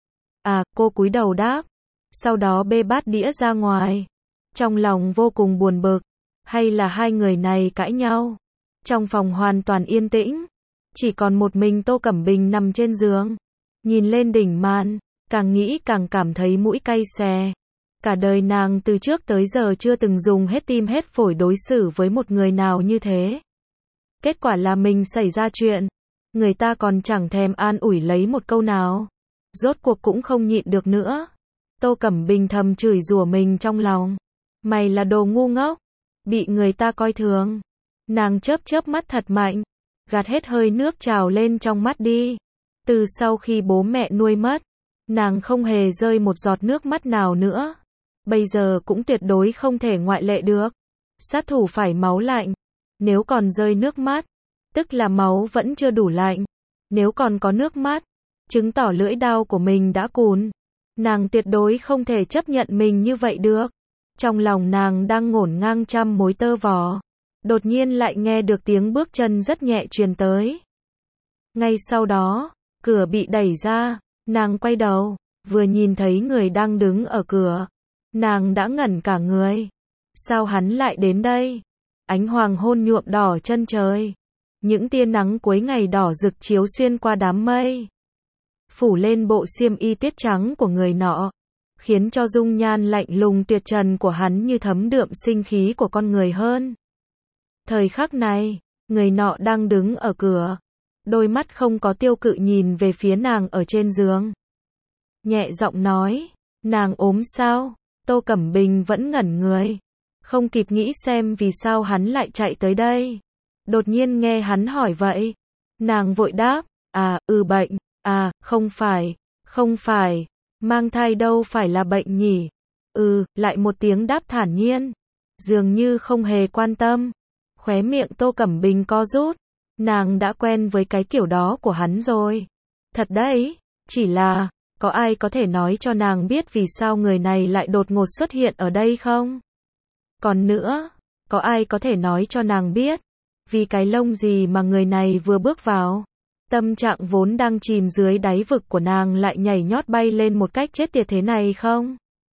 À, cô cúi đầu đáp. Sau đó bê bát đĩa ra ngoài. Trong lòng vô cùng buồn bực. Hay là hai người này cãi nhau? Trong phòng hoàn toàn yên tĩnh. Chỉ còn một mình Tô Cẩm Bình nằm trên giường. Nhìn lên đỉnh màn, càng nghĩ càng cảm thấy mũi cay xè. Cả đời nàng từ trước tới giờ chưa từng dùng hết tim hết phổi đối xử với một người nào như thế. Kết quả là mình xảy ra chuyện. Người ta còn chẳng thèm an ủi lấy một câu nào. Rốt cuộc cũng không nhịn được nữa. Tô Cẩm Bình thầm chửi rủa mình trong lòng. Mày là đồ ngu ngốc. Bị người ta coi thường. Nàng chớp chớp mắt thật mạnh. Gạt hết hơi nước trào lên trong mắt đi. Từ sau khi bố mẹ nuôi mất, nàng không hề rơi một giọt nước mắt nào nữa. Bây giờ cũng tuyệt đối không thể ngoại lệ được. Sát thủ phải máu lạnh. Nếu còn rơi nước mắt, tức là máu vẫn chưa đủ lạnh. Nếu còn có nước mắt, chứng tỏ lưỡi dao của mình đã cùn. Nàng tuyệt đối không thể chấp nhận mình như vậy được. Trong lòng nàng đang ngổn ngang trăm mối tơ vò. Đột nhiên lại nghe được tiếng bước chân rất nhẹ truyền tới. Ngay sau đó, cửa bị đẩy ra, nàng quay đầu, vừa nhìn thấy người đang đứng ở cửa. Nàng đã ngẩn cả người. Sao hắn lại đến đây? Ánh hoàng hôn nhuộm đỏ chân trời. Những tia nắng cuối ngày đỏ rực chiếu xuyên qua đám mây. Phủ lên bộ xiêm y tuyết trắng của người nọ. Khiến cho dung nhan lạnh lùng tuyệt trần của hắn như thấm đượm sinh khí của con người hơn. Thời khắc này, người nọ đang đứng ở cửa. Đôi mắt không có tiêu cự nhìn về phía nàng ở trên giường. Nhẹ giọng nói, nàng ốm sao? Tô Cẩm Bình vẫn ngẩn người. Không kịp nghĩ xem vì sao hắn lại chạy tới đây. Đột nhiên nghe hắn hỏi vậy. Nàng vội đáp, à, ừ bệnh, à, không phải, không phải, mang thai đâu phải là bệnh nhỉ. Ừ, lại một tiếng đáp thản nhiên. Dường như không hề quan tâm. Khóe miệng Tô Cẩm Bình co rút. Nàng đã quen với cái kiểu đó của hắn rồi. Thật đấy, chỉ là, có ai có thể nói cho nàng biết vì sao người này lại đột ngột xuất hiện ở đây không? Còn nữa, có ai có thể nói cho nàng biết, vì cái lông gì mà người này vừa bước vào? Tâm trạng vốn đang chìm dưới đáy vực của nàng lại nhảy nhót bay lên một cách chết tiệt thế này không?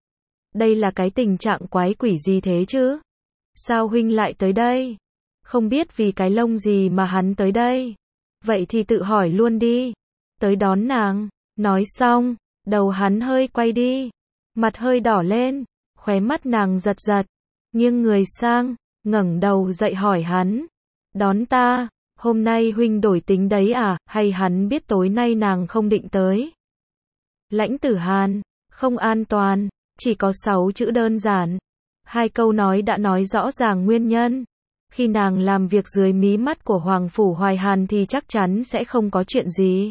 Đây là cái tình trạng quái quỷ gì thế chứ? Sao huynh lại tới đây? Không biết vì cái lông gì mà hắn tới đây. Vậy thì tự hỏi luôn đi. Tới đón nàng. Nói xong, đầu hắn hơi quay đi. Mặt hơi đỏ lên. Khóe mắt nàng giật giật. Nghiêng người sang, ngẩng đầu dậy hỏi hắn. Đón ta, hôm nay huynh đổi tính đấy à, hay hắn biết tối nay nàng không định tới? Lãnh Tử Hàn, không an toàn, chỉ có sáu chữ đơn giản. Hai câu nói đã nói rõ ràng nguyên nhân. Khi nàng làm việc dưới mí mắt của Hoàng Phủ Hoài Hàn thì chắc chắn sẽ không có chuyện gì.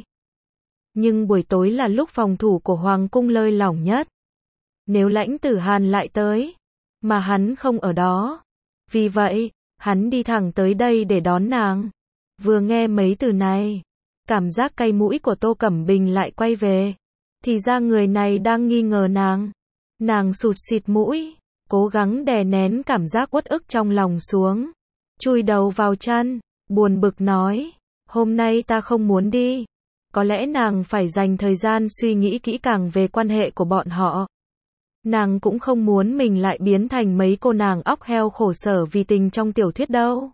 Nhưng buổi tối là lúc phòng thủ của Hoàng cung lơi lỏng nhất. Nếu Lãnh Tử Hàn lại tới, mà hắn không ở đó. Vì vậy, hắn đi thẳng tới đây để đón nàng. Vừa nghe mấy từ này, cảm giác cay mũi của Tô Cẩm Bình lại quay về. Thì ra người này đang nghi ngờ nàng. Nàng sụt xịt mũi, cố gắng đè nén cảm giác uất ức trong lòng xuống. Chui đầu vào chăn, buồn bực nói, hôm nay ta không muốn đi. Có lẽ nàng phải dành thời gian suy nghĩ kỹ càng về quan hệ của bọn họ. Nàng cũng không muốn mình lại biến thành mấy cô nàng óc heo khổ sở vì tình trong tiểu thuyết đâu.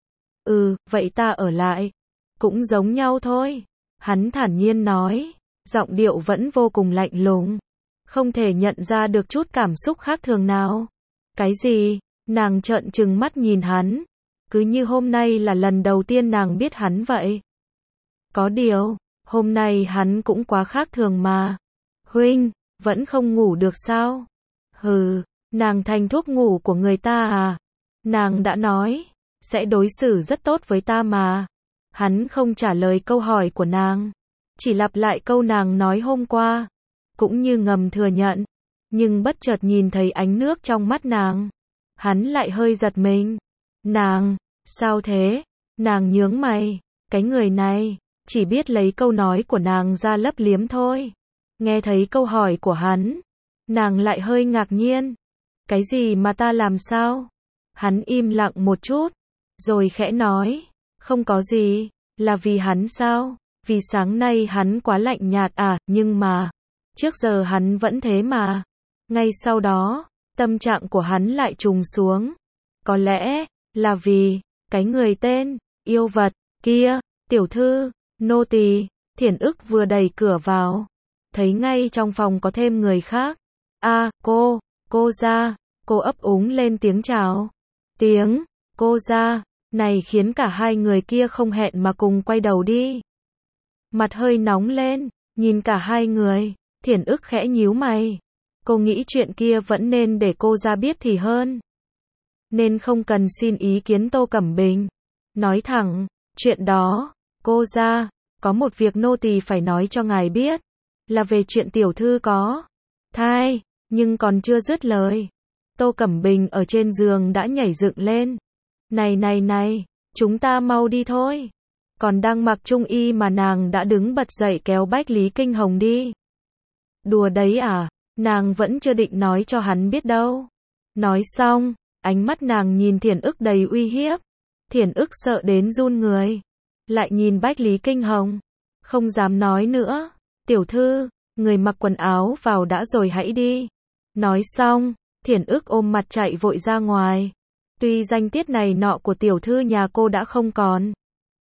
Ừ, vậy ta ở lại. Cũng giống nhau thôi. Hắn thản nhiên nói, giọng điệu vẫn vô cùng lạnh lùng. Không thể nhận ra được chút cảm xúc khác thường nào. Cái gì? Nàng trợn trừng mắt nhìn hắn. Cứ như hôm nay là lần đầu tiên nàng biết hắn vậy. Có điều, hôm nay hắn cũng quá khác thường mà. Huynh, vẫn không ngủ được sao? Hừ, nàng thành thuốc ngủ của người ta à? Nàng đã nói, sẽ đối xử rất tốt với ta mà. Hắn không trả lời câu hỏi của nàng. Chỉ lặp lại câu nàng nói hôm qua. Cũng như ngầm thừa nhận. Nhưng bất chợt nhìn thấy ánh nước trong mắt nàng. Hắn lại hơi giật mình. Nàng, sao thế? Nàng nhướng mày. Cái người này, chỉ biết lấy câu nói của nàng ra lấp liếm thôi. Nghe thấy câu hỏi của hắn, nàng lại hơi ngạc nhiên. Cái gì mà ta làm sao? Hắn im lặng một chút, rồi khẽ nói, không có gì, là vì hắn sao? Vì sáng nay hắn quá lạnh nhạt à, nhưng mà, trước giờ hắn vẫn thế mà. Ngay sau đó, tâm trạng của hắn lại trùng xuống. Có lẽ, là vì, cái người tên, yêu vật, kia, tiểu thư, nô tỳ. Thiển ức vừa đẩy cửa vào, thấy ngay trong phòng có thêm người khác. A, à, cô, cô ra, cô ấp úng lên tiếng chào. Tiếng, cô ra, này khiến cả hai người kia không hẹn mà cùng quay đầu đi. Mặt hơi nóng lên, nhìn cả hai người, Thiển ức khẽ nhíu mày. Cô nghĩ chuyện kia vẫn nên để cô ra biết thì hơn. Nên không cần xin ý kiến Tô Cẩm Bình. Nói thẳng, chuyện đó, cô ra, có một việc nô tỳ phải nói cho ngài biết. Là về chuyện tiểu thư có thai, nhưng còn chưa dứt lời. Tô Cẩm Bình ở trên giường đã nhảy dựng lên. Này này này, chúng ta mau đi thôi. Còn đang mặc trung y mà nàng đã đứng bật dậy kéo Bách Lý Kinh Hồng đi. Đùa đấy à, nàng vẫn chưa định nói cho hắn biết đâu. Nói xong, ánh mắt nàng nhìn Thiển ức đầy uy hiếp. Thiển ức sợ đến run người. Lại nhìn Bách Lý Kinh Hồng. Không dám nói nữa. Tiểu thư, người mặc quần áo vào đã rồi hãy đi. Nói xong, Thiển ức ôm mặt chạy vội ra ngoài. Tuy danh tiết này nọ của tiểu thư nhà cô đã không còn,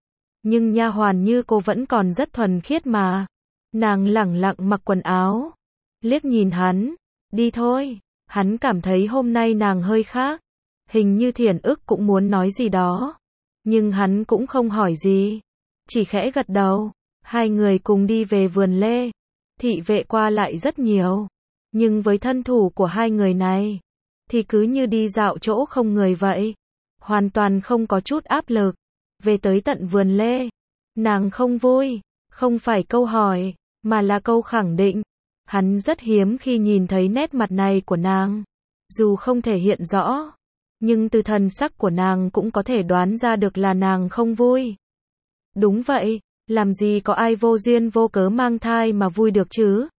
nhưng nha hoàn như cô vẫn còn rất thuần khiết mà. Nàng lẳng lặng mặc quần áo, liếc nhìn hắn. Đi thôi. Hắn cảm thấy hôm nay nàng hơi khác. Hình như Thiển ức cũng muốn nói gì đó, nhưng hắn cũng không hỏi gì, chỉ khẽ gật đầu. Hai người cùng đi về vườn lê. Thị vệ qua lại rất nhiều, nhưng với thân thủ của hai người này, thì cứ như đi dạo chỗ không người vậy. Hoàn toàn không có chút áp lực. Về tới tận vườn lê, nàng không vui, không phải câu hỏi, mà là câu khẳng định. Hắn rất hiếm khi nhìn thấy nét mặt này của nàng. Dù không thể hiện rõ, nhưng từ thần sắc của nàng cũng có thể đoán ra được là nàng không vui. Đúng vậy, làm gì có ai vô duyên vô cớ mang thai mà vui được chứ?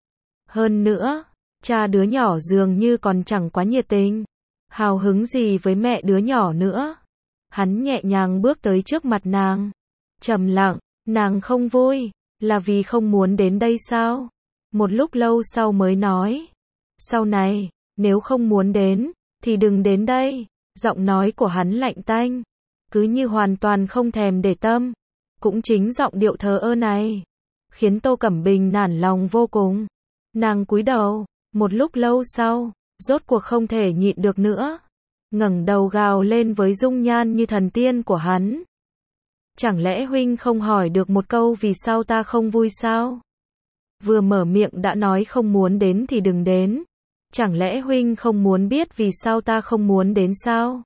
Hơn nữa, cha đứa nhỏ dường như còn chẳng quá nhiệt tình, hào hứng gì với mẹ đứa nhỏ nữa. Hắn nhẹ nhàng bước tới trước mặt nàng, trầm lặng. Nàng không vui, là vì không muốn đến đây sao? Một lúc lâu sau mới nói, sau này, nếu không muốn đến, thì đừng đến đây. Giọng nói của hắn lạnh tanh, cứ như hoàn toàn không thèm để tâm. Cũng chính giọng điệu thờ ơ này, khiến Tô Cẩm Bình nản lòng vô cùng. Nàng cúi đầu, một lúc lâu sau, rốt cuộc không thể nhịn được nữa, ngẩng đầu gào lên với dung nhan như thần tiên của hắn. Chẳng lẽ huynh không hỏi được một câu vì sao ta không vui sao? Vừa mở miệng đã nói không muốn đến thì đừng đến. Chẳng lẽ huynh không muốn biết vì sao ta không muốn đến sao?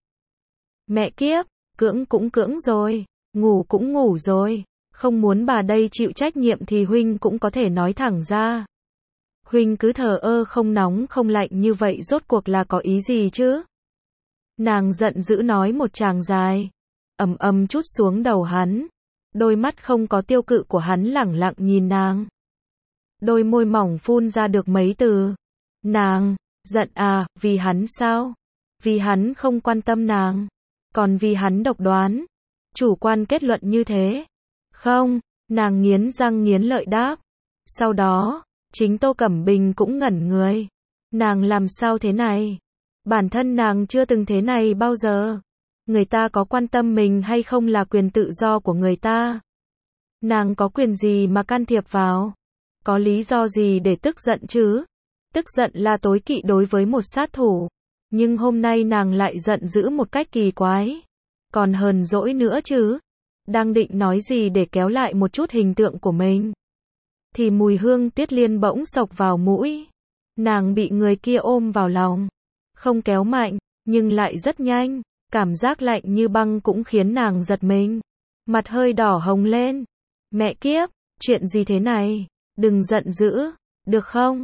Mẹ kiếp, cưỡng cũng cưỡng rồi, ngủ cũng ngủ rồi, không muốn bà đây chịu trách nhiệm thì huynh cũng có thể nói thẳng ra. Huynh cứ thờ ơ không nóng không lạnh như vậy rốt cuộc là có ý gì chứ? Nàng giận dữ nói một tràng dài, ầm ầm trút xuống đầu hắn. Đôi mắt không có tiêu cự của hắn lẳng lặng nhìn nàng. Đôi môi mỏng phun ra được mấy từ. Nàng, giận à, vì hắn sao? Vì hắn không quan tâm nàng? Còn vì hắn độc đoán? Chủ quan kết luận như thế? Không, nàng nghiến răng nghiến lợi đáp. Sau đó, chính Tô Cẩm Bình cũng ngẩn người. Nàng làm sao thế này? Bản thân nàng chưa từng thế này bao giờ. Người ta có quan tâm mình hay không là quyền tự do của người ta. Nàng có quyền gì mà can thiệp vào? Có lý do gì để tức giận chứ? Tức giận là tối kỵ đối với một sát thủ. Nhưng hôm nay nàng lại giận dữ một cách kỳ quái. Còn hờn dỗi nữa chứ. Đang định nói gì để kéo lại một chút hình tượng của mình, thì mùi hương Tiết Liên bỗng xộc vào mũi. Nàng bị người kia ôm vào lòng. Không kéo mạnh, nhưng lại rất nhanh. Cảm giác lạnh như băng cũng khiến nàng giật mình. Mặt hơi đỏ hồng lên. Mẹ kiếp, chuyện gì thế này? Đừng giận dữ, được không?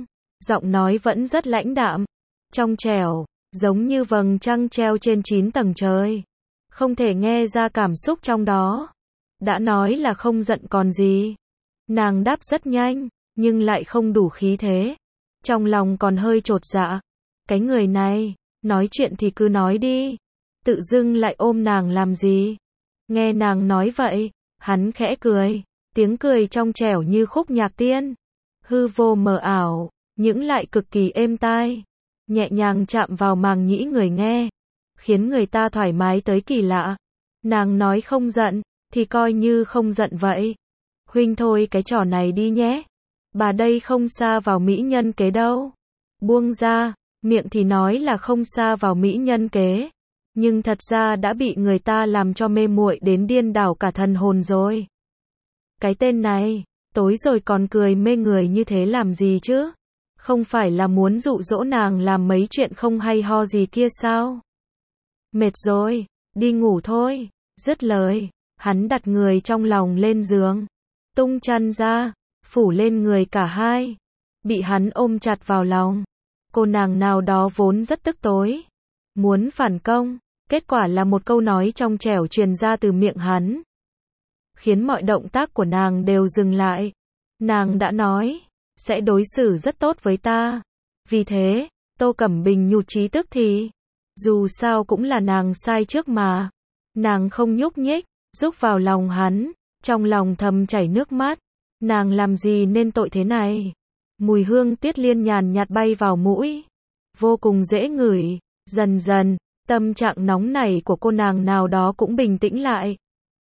giọng nói vẫn rất lãnh đạm, trong trẻo, giống như vầng trăng treo trên chín tầng trời. Không thể nghe ra cảm xúc trong đó. Đã nói là không giận còn gì. Nàng đáp rất nhanh, nhưng lại không đủ khí thế. Trong lòng còn hơi chột dạ. Cái người này, nói chuyện thì cứ nói đi. Tự dưng lại ôm nàng làm gì? Nghe nàng nói vậy, hắn khẽ cười. Tiếng cười trong trẻo như khúc nhạc tiên. Hư vô mờ ảo, nhưng lại cực kỳ êm tai. Nhẹ nhàng chạm vào màng nhĩ người nghe. Khiến người ta thoải mái tới kỳ lạ. Nàng nói không giận, thì coi như không giận vậy. Huynh thôi cái trò này đi nhé. Bà đây không sa vào mỹ nhân kế đâu. Buông ra, miệng thì nói là không sa vào mỹ nhân kế. Nhưng thật ra đã bị người ta làm cho mê muội đến điên đảo cả thần hồn rồi. Cái tên này, tối rồi còn cười mê người như thế làm gì chứ? Không phải là muốn dụ dỗ nàng làm mấy chuyện không hay ho gì kia sao? Mệt rồi, đi ngủ thôi. Dứt lời, hắn đặt người trong lòng lên giường, tung chăn ra, phủ lên người cả hai. Bị hắn ôm chặt vào lòng. Cô nàng nào đó vốn rất tức tối, muốn phản công, kết quả là một câu nói trong trẻo truyền ra từ miệng hắn, khiến mọi động tác của nàng đều dừng lại. Nàng đã nói, sẽ đối xử rất tốt với ta. Vì thế, Tô Cẩm Bình nhụt chí tức thì, dù sao cũng là nàng sai trước mà. Nàng không nhúc nhích, rúc vào lòng hắn, trong lòng thầm chảy nước mắt. Nàng làm gì nên tội thế này? Mùi hương tiết liên nhàn nhạt bay vào mũi, vô cùng dễ ngửi. Dần dần, tâm trạng nóng nảy của cô nàng nào đó cũng bình tĩnh lại.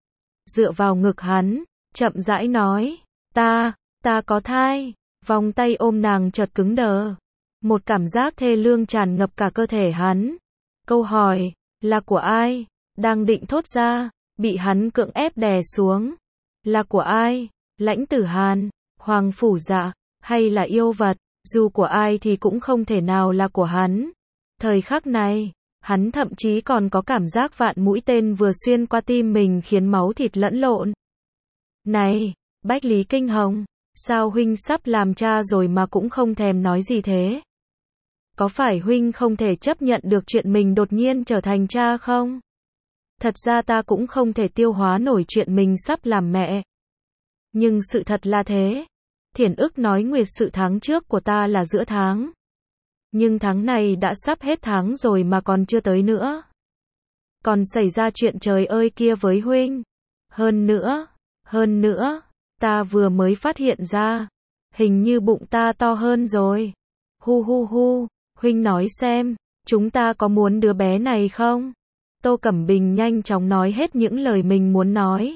Dựa vào ngực hắn, chậm rãi nói, ta, ta có thai. Vòng tay ôm nàng chợt cứng đờ. Một cảm giác thê lương tràn ngập cả cơ thể hắn. Câu hỏi, là của ai? Đang định thốt ra, bị hắn cưỡng ép đè xuống. Là của ai? Lãnh Tử Hàn, Hoàng Phủ Dạ, hay là yêu vật? Dù của ai thì cũng không thể nào là của hắn. Thời khắc này, hắn thậm chí còn có cảm giác vạn mũi tên vừa xuyên qua tim mình khiến máu thịt lẫn lộn. Này, Bách Lý Kinh Hồng, sao huynh sắp làm cha rồi mà cũng không thèm nói gì thế? Có phải huynh không thể chấp nhận được chuyện mình đột nhiên trở thành cha không? Thật ra ta cũng không thể tiêu hóa nổi chuyện mình sắp làm mẹ. Nhưng sự thật là thế. Thiển ức nói nguyệt sự tháng trước của ta là giữa tháng. Nhưng tháng này đã sắp hết tháng rồi mà còn chưa tới nữa. Còn xảy ra chuyện trời ơi kia với huynh. Hơn nữa, hơn nữa, ta vừa mới phát hiện ra, hình như bụng ta to hơn rồi. Hu hu hu, huynh nói xem, chúng ta có muốn đứa bé này không? Tô Cẩm Bình nhanh chóng nói hết những lời mình muốn nói.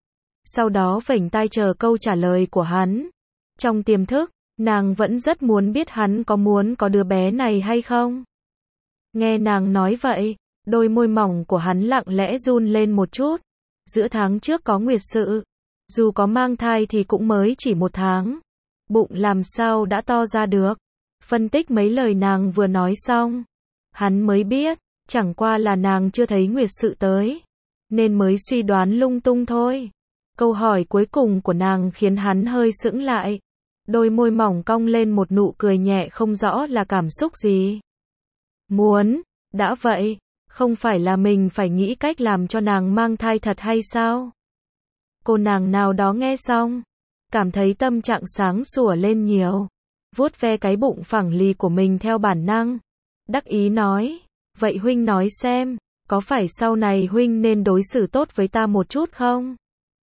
Sau đó vểnh tai chờ câu trả lời của hắn. Trong tiềm thức, nàng vẫn rất muốn biết hắn có muốn có đứa bé này hay không. Nghe nàng nói vậy, đôi môi mỏng của hắn lặng lẽ run lên một chút. Giữa tháng trước có nguyệt sự, dù có mang thai thì cũng mới chỉ một tháng. Bụng làm sao đã to ra được. Phân tích mấy lời nàng vừa nói xong, hắn mới biết, chẳng qua là nàng chưa thấy nguyệt sự tới, nên mới suy đoán lung tung thôi. Câu hỏi cuối cùng của nàng khiến hắn hơi sững lại. Đôi môi mỏng cong lên một nụ cười nhẹ không rõ là cảm xúc gì. Muốn, đã vậy, không phải là mình phải nghĩ cách làm cho nàng mang thai thật hay sao? Cô nàng nào đó nghe xong, cảm thấy tâm trạng sáng sủa lên nhiều. Vuốt ve cái bụng phẳng lì của mình theo bản năng. Đắc ý nói, vậy huynh nói xem, có phải sau này huynh nên đối xử tốt với ta một chút không?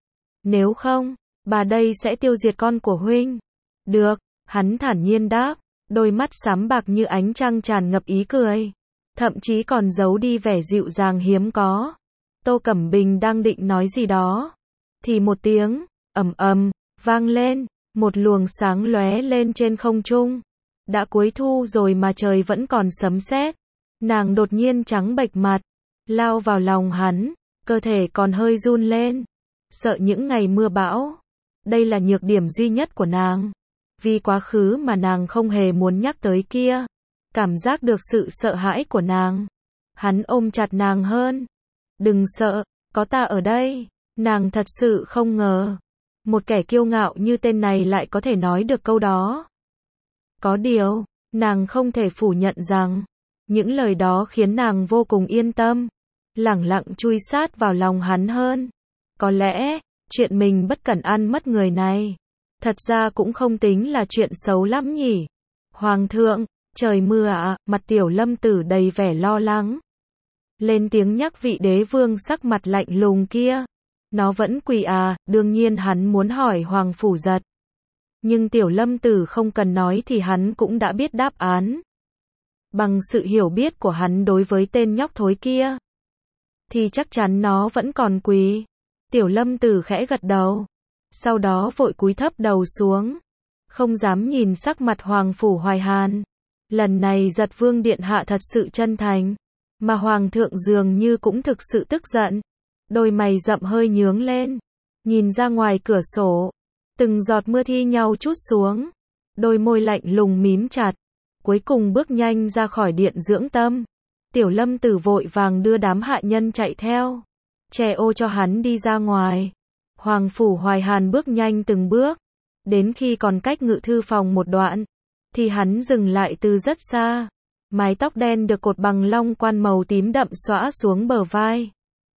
Nếu không, bà đây sẽ tiêu diệt con của huynh. Được, hắn thản nhiên đáp, đôi mắt xám bạc như ánh trăng tràn ngập ý cười. Thậm chí còn giấu đi vẻ dịu dàng hiếm có. Tô Cẩm Bình đang định nói gì đó. Thì một tiếng, ầm ầm, vang lên, một luồng sáng lóe lên trên không trung. Đã cuối thu rồi mà trời vẫn còn sấm sét. Nàng đột nhiên trắng bệch mặt, lao vào lòng hắn, cơ thể còn hơi run lên. Sợ những ngày mưa bão. Đây là nhược điểm duy nhất của nàng. Vì quá khứ mà nàng không hề muốn nhắc tới kia. Cảm giác được sự sợ hãi của nàng. Hắn ôm chặt nàng hơn. Đừng sợ, có ta ở đây. Nàng thật sự không ngờ. Một kẻ kiêu ngạo như tên này lại có thể nói được câu đó. Có điều, Nàng không thể phủ nhận rằng, những lời đó khiến nàng vô cùng yên tâm, lẳng lặng chui sát vào lòng hắn hơn. Có lẽ, chuyện mình bất cẩn ăn mất người này, thật ra cũng không tính là chuyện xấu lắm nhỉ. Hoàng thượng, trời mưa ạ, à, mặt Tiểu Lâm Tử đầy vẻ lo lắng. Lên tiếng nhắc vị đế vương sắc mặt lạnh lùng kia. Nó vẫn quỳ à, đương nhiên hắn muốn hỏi Hoàng Phủ Giật. Nhưng Tiểu Lâm Tử không cần nói thì hắn cũng đã biết đáp án. Bằng sự hiểu biết của hắn đối với tên nhóc thối kia, thì chắc chắn nó vẫn còn quỳ. Tiểu Lâm Tử khẽ gật đầu, sau đó vội cúi thấp đầu xuống, không dám nhìn sắc mặt Hoàng Phủ Hoài Hàn. Lần này Giật Vương điện hạ thật sự chân thành, mà Hoàng thượng dường như cũng thực sự tức giận. Đôi mày rậm hơi nhướng lên, nhìn ra ngoài cửa sổ, từng giọt mưa thi nhau trút xuống, đôi môi lạnh lùng mím chặt, cuối cùng bước nhanh ra khỏi điện dưỡng tâm. Tiểu Lâm Tử vội vàng đưa đám hạ nhân chạy theo, che ô cho hắn đi ra ngoài. Hoàng Phủ Hoài Hàn bước nhanh từng bước, đến khi còn cách ngự thư phòng một đoạn, thì hắn dừng lại từ rất xa. Mái tóc đen được cột bằng long quan màu tím đậm xõa xuống bờ vai.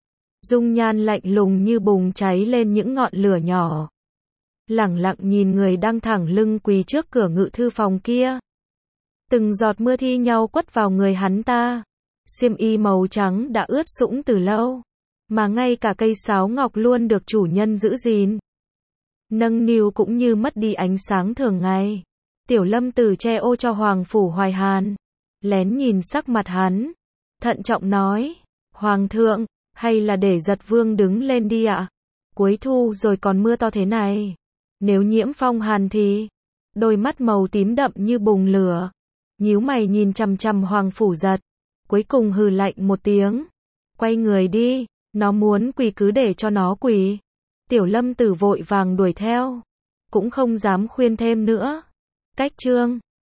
Dung nhan lạnh lùng như bùng cháy lên những ngọn lửa nhỏ. Lẳng lặng nhìn người đang thẳng lưng quỳ trước cửa ngự thư phòng kia. Từng giọt mưa thi nhau quất vào người hắn ta. Xiêm y màu trắng đã ướt sũng từ lâu, mà ngay cả cây sáo ngọc luôn được chủ nhân giữ gìn, nâng niu cũng như mất đi ánh sáng thường ngày. Tiểu Lâm Tử che ô cho Hoàng Phủ Hoài Hàn, lén nhìn sắc mặt hắn, thận trọng nói, Hoàng thượng, hay là để Giật Vương đứng lên đi ạ? Cuối thu rồi còn mưa to thế này, nếu nhiễm phong hàn thì... Đôi mắt màu tím đậm như bùng lửa, nhíu mày nhìn chằm chằm Hoàng Phủ Giật, cuối cùng hừ lạnh một tiếng, quay người đi. Nó muốn quỳ cứ để cho nó quỳ. Tiểu Lâm Tử vội vàng đuổi theo, cũng không dám khuyên thêm nữa. Cách chương